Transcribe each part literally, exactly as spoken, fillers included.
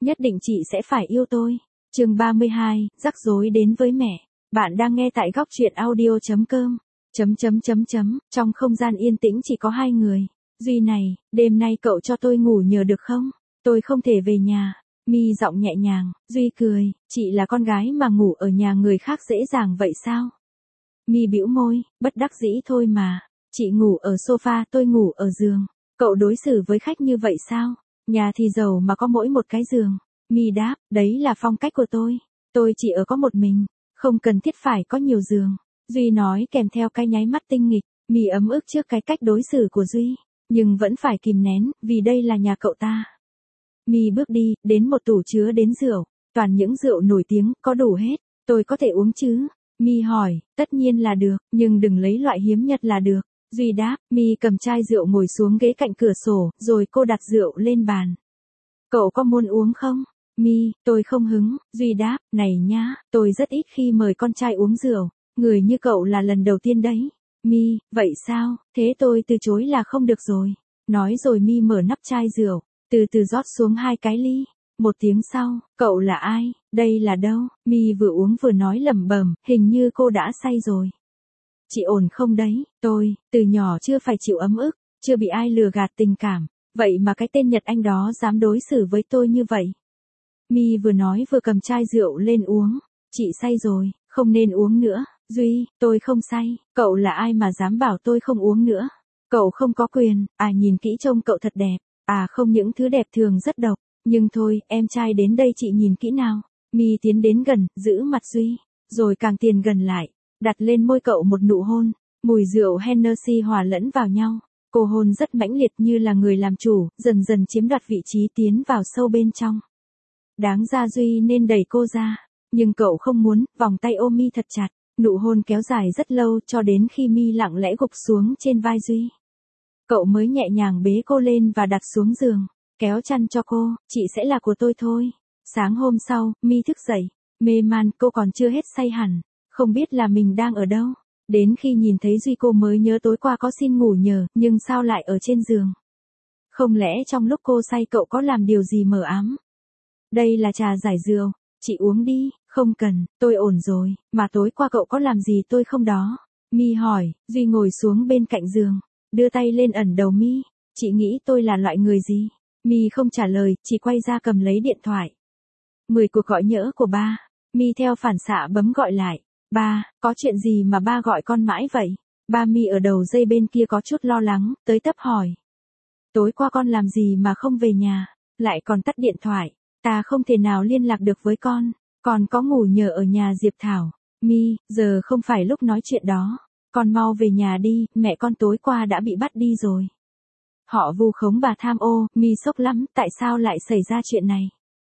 nhất định chị sẽ phải yêu tôi. Chương ba mươi hai, rắc rối đến với mẹ. Bạn đang nghe tại góc truyện audio chấm com. Chấm chấm chấm chấm, trong không gian yên tĩnh chỉ có hai người. Duy này, đêm nay cậu cho tôi ngủ nhờ được không? Tôi không thể về nhà. Mi giọng nhẹ nhàng, Duy cười, chị là con gái mà ngủ ở nhà người khác dễ dàng vậy sao? Mi bĩu môi, bất đắc dĩ thôi mà. Chị ngủ ở sofa, tôi ngủ ở giường. Cậu đối xử với khách như vậy sao? Nhà thì giàu mà có mỗi một cái giường. Mi đáp, đấy là phong cách của tôi. Tôi chỉ ở có một mình, không cần thiết phải có nhiều giường. Duy nói kèm theo cái nháy mắt tinh nghịch. Mi ấm ức trước cái cách đối xử của Duy, nhưng vẫn phải kìm nén, vì đây là nhà cậu ta. Mi bước đi, đến một tủ chứa đến rượu, toàn những rượu nổi tiếng, có đủ hết. Tôi có thể uống chứ? Mi hỏi, tất nhiên là được, nhưng đừng lấy loại hiếm nhất là được. Duy đáp, Mi cầm chai rượu ngồi xuống ghế cạnh cửa sổ, rồi cô đặt rượu lên bàn. Cậu có muốn uống không? Mi, tôi không hứng. Duy đáp, này nhá, tôi rất ít khi mời con trai uống rượu, người như cậu là lần đầu tiên đấy. Mi, vậy sao, thế tôi từ chối là không được rồi. Nói rồi Mi mở nắp chai rượu, từ từ rót xuống hai cái ly. Một tiếng sau, cậu là ai, đây là đâu? Mi vừa uống vừa nói lẩm bẩm, hình như cô đã say rồi. Chị ổn không đấy? Tôi, từ nhỏ chưa phải chịu ấm ức, chưa bị ai lừa gạt tình cảm, vậy mà cái tên Nhật Anh đó dám đối xử với tôi như vậy. Mi vừa nói vừa cầm chai rượu lên uống. Chị say rồi, không nên uống nữa. Duy, tôi không say, cậu là ai mà dám bảo tôi không uống nữa? Cậu không có quyền. À, nhìn kỹ trông cậu thật đẹp. À không, những thứ đẹp thường rất độc. Nhưng thôi, em trai đến đây chị nhìn kỹ nào. Mi tiến đến gần, giữ mặt Duy, rồi càng tiến gần lại, đặt lên môi cậu một nụ hôn. Mùi rượu Hennessy hòa lẫn vào nhau. Cô hôn rất mãnh liệt như là người làm chủ, dần dần chiếm đoạt vị trí tiến vào sâu bên trong. Đáng ra Duy nên đẩy cô ra, nhưng cậu không muốn, vòng tay ôm Mi thật chặt. Nụ hôn kéo dài rất lâu cho đến khi Mi lặng lẽ gục xuống trên vai Duy. Cậu mới nhẹ nhàng bế cô lên và đặt xuống giường, kéo chăn cho cô, chị sẽ là của tôi thôi. Sáng hôm sau, Mi thức dậy, mê man, cô còn chưa hết say hẳn, không biết là mình đang ở đâu. Đến khi nhìn thấy Duy cô mới nhớ tối qua có xin ngủ nhờ, nhưng sao lại ở trên giường? Không lẽ trong lúc cô say cậu có làm điều gì mờ ám? Đây là trà giải rượu, chị uống đi. Không cần, tôi ổn rồi, mà tối qua cậu có làm gì tôi không đó? Mi hỏi. Duy ngồi xuống bên cạnh giường, đưa tay lên ẩn đầu Mi. Chị nghĩ tôi là loại người gì? Mi không trả lời, chỉ quay ra cầm lấy điện thoại. Mười cuộc gọi nhỡ của ba. Mi theo phản xạ bấm gọi lại. Ba, có chuyện gì mà ba gọi con mãi vậy? Ba Mi ở đầu dây bên kia có chút lo lắng, tới tấp hỏi. Tối qua con làm gì mà không về nhà, lại còn tắt điện thoại, ta không thể nào liên lạc được với con. Con có ngủ nhờ ở nhà Diệp Thảo. Mi, giờ không phải lúc nói chuyện đó. Con mau về nhà đi, mẹ con tối qua đã bị bắt đi rồi. Họ vu khống bà tham ô. Mi sốc lắm, tại sao lại xảy ra chuyện này?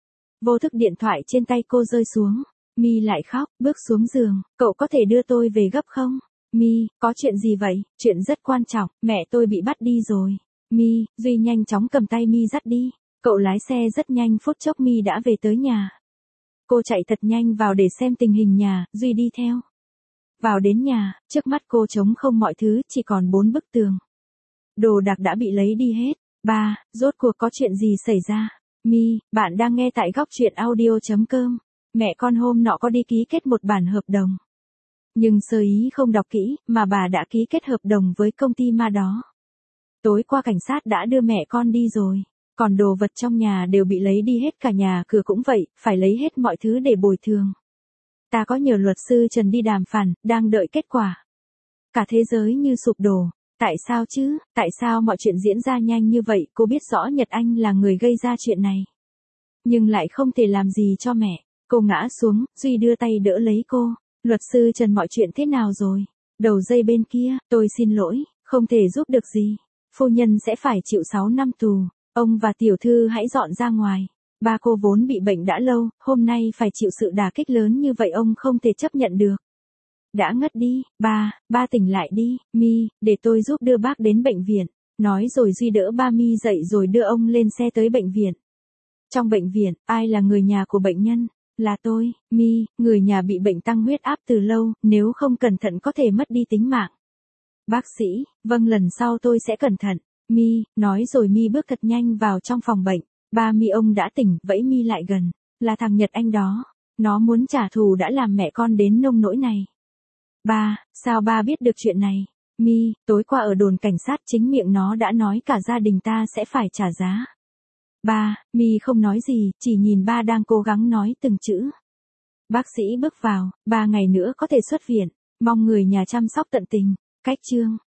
Vô thức điện thoại trên tay cô rơi xuống. Mi lại khóc, bước xuống giường. Cậu có thể đưa tôi về gấp không? Mi, có chuyện gì vậy? Chuyện rất quan trọng, mẹ tôi bị bắt đi rồi. Mi, Duy nhanh chóng cầm tay Mi dắt đi. Cậu lái xe rất nhanh, phút chốc Mi đã về tới nhà. Cô chạy thật nhanh vào để xem tình hình nhà, Duy đi theo. Vào đến nhà, trước mắt cô trống không mọi thứ, chỉ còn bốn bức tường. Đồ đạc đã bị lấy đi hết. Ba, rốt cuộc có chuyện gì xảy ra? Mi, bạn đang nghe tại góc truyện audio chấm com. Mẹ con hôm nọ có đi ký kết một bản hợp đồng. Nhưng sơ ý không đọc kỹ, mà bà đã ký kết hợp đồng với công ty ma đó. Tối qua cảnh sát đã đưa mẹ con đi rồi. Còn đồ vật trong nhà đều bị lấy đi hết, cả nhà cửa cũng vậy, phải lấy hết mọi thứ để bồi thường. Ta có nhờ luật sư Trần đi đàm phán, đang đợi kết quả. Cả thế giới như sụp đổ. Tại sao chứ, tại sao mọi chuyện diễn ra nhanh như vậy? Cô biết rõ Nhật Anh là người gây ra chuyện này, nhưng lại không thể làm gì cho mẹ. Cô ngã xuống, Duy đưa tay đỡ lấy cô. Luật sư Trần, mọi chuyện thế nào rồi? Đầu dây bên kia, tôi xin lỗi, không thể giúp được gì. Phu nhân sẽ phải chịu sáu năm tù. Ông và tiểu thư hãy dọn ra ngoài. Ba cô vốn bị bệnh đã lâu, hôm nay phải chịu sự đả kích lớn như vậy ông không thể chấp nhận được. Đã ngất đi. Ba, ba tỉnh lại đi. Mi, để tôi giúp đưa bác đến bệnh viện. Nói rồi Duy đỡ ba Mi dậy rồi đưa ông lên xe tới bệnh viện. Trong bệnh viện, ai là người nhà của bệnh nhân? Là tôi. Mi, người nhà bị bệnh tăng huyết áp từ lâu, nếu không cẩn thận có thể mất đi tính mạng. Bác sĩ, vâng, lần sau tôi sẽ cẩn thận. Mi, nói rồi Mi bước thật nhanh vào trong phòng bệnh. Ba mi ông đã tỉnh, vẫy mi lại gần. Là thằng Nhật Anh đó. Nó muốn trả thù đã làm mẹ con đến nông nỗi này. Ba, sao ba biết được chuyện này? Mi, tối qua ở đồn cảnh sát chính miệng nó đã nói cả gia đình ta sẽ phải trả giá. Ba, Mi không nói gì, chỉ nhìn ba đang cố gắng nói từng chữ. Bác sĩ bước vào, ba ngày nữa có thể xuất viện, mong người nhà chăm sóc tận tình. Cách chương